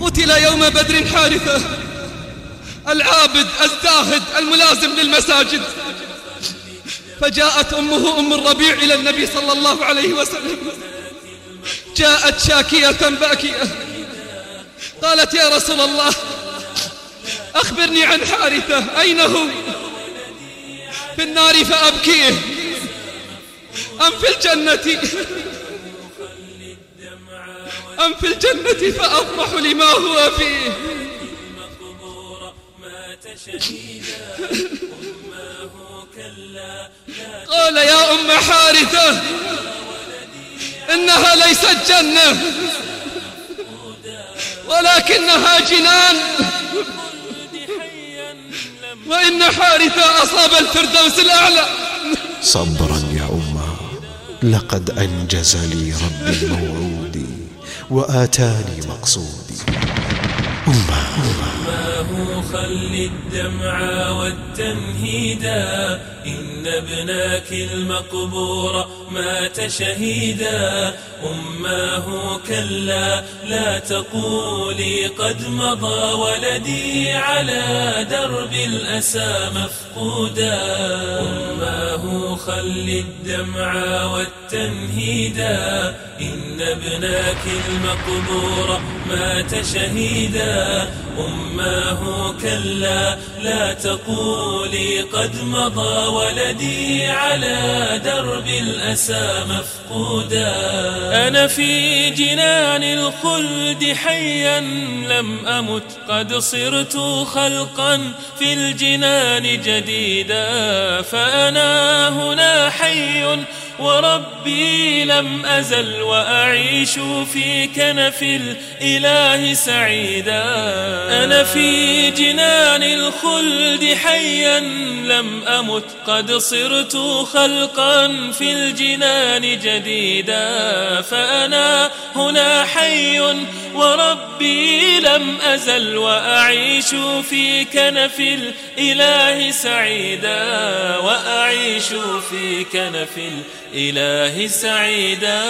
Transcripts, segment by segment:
قتل يوم بدر حارثة العابد الزاهد الملازم للمساجد. فجاءت أمه أم الربيع إلى النبي صلى الله عليه وسلم، جاءت شاكية باكية، قالت: يا رسول الله، أخبرني عن حارثة، أين هو؟ في النار فأبكيه أم في الجنة؟ أم في الجنة فأفرح لما هو فيه؟ قال: يا أم حارثة، إنها ليست جنة ولكنها جنان، وإن حارثة أصاب الفردوس الأعلى. صبرا يا أمه، لقد أنجز لي ربي موعودي وآتاني مقصودي. أماه خل الدمع والتنهيدا، إن ابناك المقبور مات شهيدا. أماه كلا لا تقولي قد مضى ولدي على درب الأسى مفقودا. أماه خل الدمع والتنهيدا، إن ابناك المقبور مات شهيدا. أماه كلا لا تقولي قد مضى ولدي على درب الأسى مفقودا. أنا في جنان الخلد حيا لم أمت، قد صرت خلقا في الجنان جديدا. فأنا هنا حي وربي لم أزل، وأعيش في كنف الإله سعيدا. أنا في جنان الخلد حيا لم أمت، قد صرت خلقا في الجنان جديدا. فأنا هنا حي وربي لم أزل، وأعيش في كنف الإله سعيدا. وأعيش في كنف الإله سعيدا.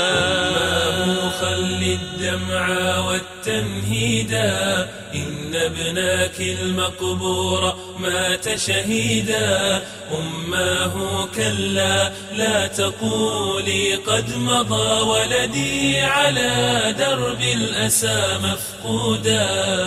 أماه خل الدمع والتنهيدا، إن ابناك المقبور مات شهيدا. أماه كلا لا تقولي قد مضى ولدي على درب الأسى مفقودا.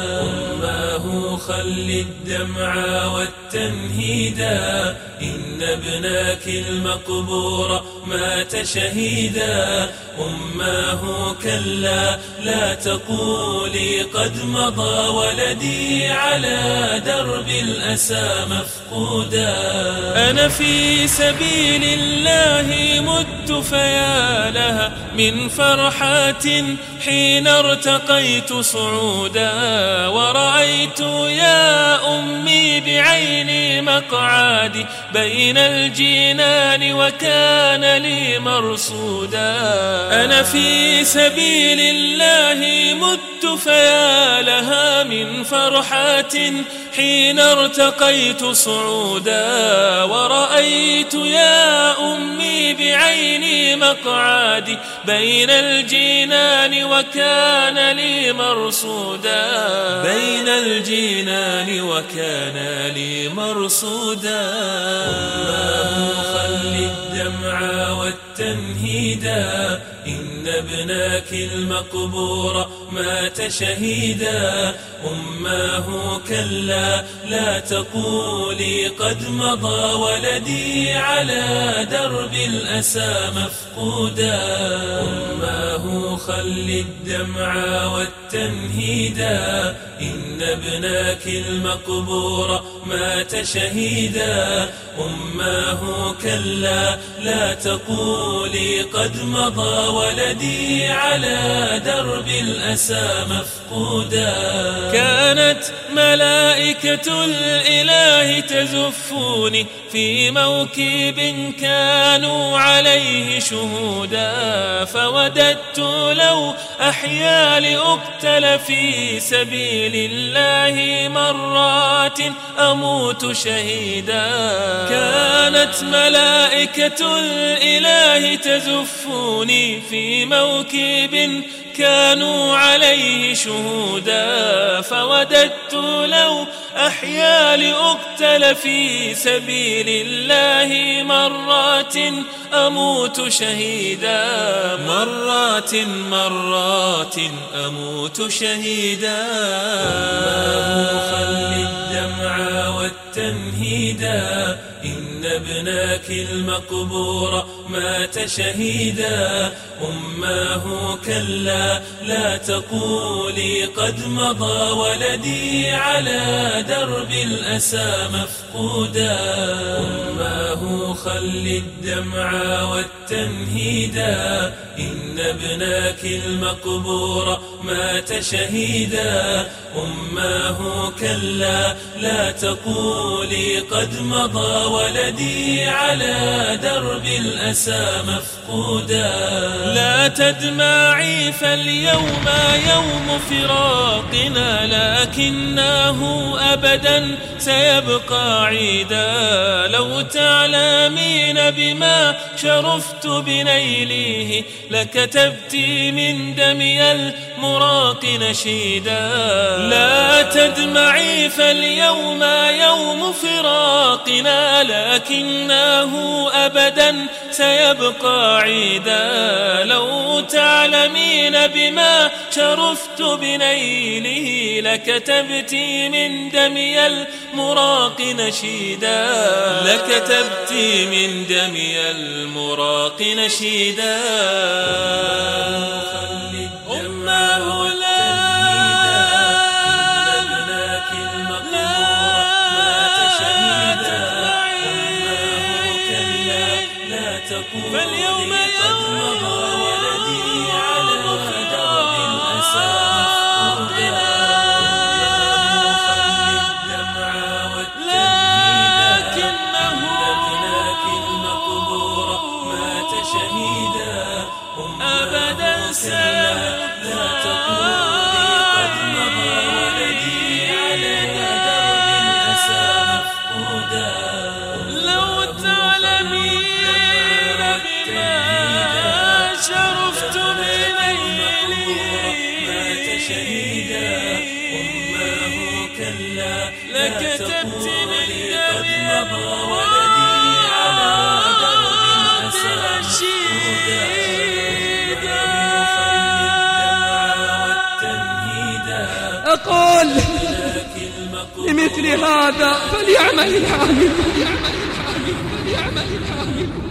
أماه خل الدمع والتنهيدا، إن ابناك المقبور مات شهيدا. أماه كلا لا تقولي قد مضى ولدي على درب الأسى مفقودا. أنا في سبيل الله مت، فيا لها من فرحات حين ارتقيت صعودا. ورأيت يا أمي بعيني مقعدي بين الجنان وكان لي مرصودا. أنا في سبيل الله مت، فيا لها من فرحات حين ارتقيت صعودا. ورأيت يا أمي بعيني مقعدي بين الجنان وكان لي مرصودا. بين الجنان وكان لي مرصودا. أماه خل الدمع والتنهيدا، إن ابناك المقبور مات شهيدا. أماه كلا لا تقولي قد مضى ولدي على درب الأسى مفقودا. أماه خل الدمع والتنهيدا، إن ابناك المقبور مات شهيدا. أماه كلا لا تقولي قد مضى ولدي على درب الأسى مفقودا. كانت ملائكة الإله تزفوني في موكب كانوا عليه شهودا. فوددت لو أحيا لأقتل في سبيل الله مرات أموت شهيدا. كانت ملائكة الإله تزفوني في موكب كانوا عليه شهودا. فوددت لو أحيا لأقتل في سبيل الله مرات أموت شهيدا. مرات أموت شهيدا. خل الدمع والتنهيدا إن ابناك المقبور مات شهيدا. أماه كلا لا تقولي قد مضى ولدي على درب الأسى مفقودا. أماه خل الدمع والتنهيدا إن ابناك المقبور مات شهيدا. أماه كلا لا تقولي قد مضى ولدي على درب الأسى مفقودا. لا تدمعي فاليوم يوم فراقنا لكنه أبدا سيبقى عيدا. لو تعلمين بما شرفت بنيله لكتبت من دمي المراق نشيدا. لا تدمعي فاليوم يوم فراقنا لكنه أبدا سيبقى عيدا. لو تعلمين بما شرفت بنيله لكتبت من دمي المراق نشيدا. لكتبت من دمي المراق نشيدا. أمه فاليوم يوم ولدي على درب الأسى مفقودا. الدمع والتنهيدا ابناك المقبور مات شهيدا. أبدا لا تقولي قد مضى ولدي على درب الأسى مفقودا. لو تعلمين شرفت بنيله مات شهيدا. أمه كلا لكتبت من دمي ولدي على درب الأسى مفقودا. أقول لمثل هذا فليعمل العامل.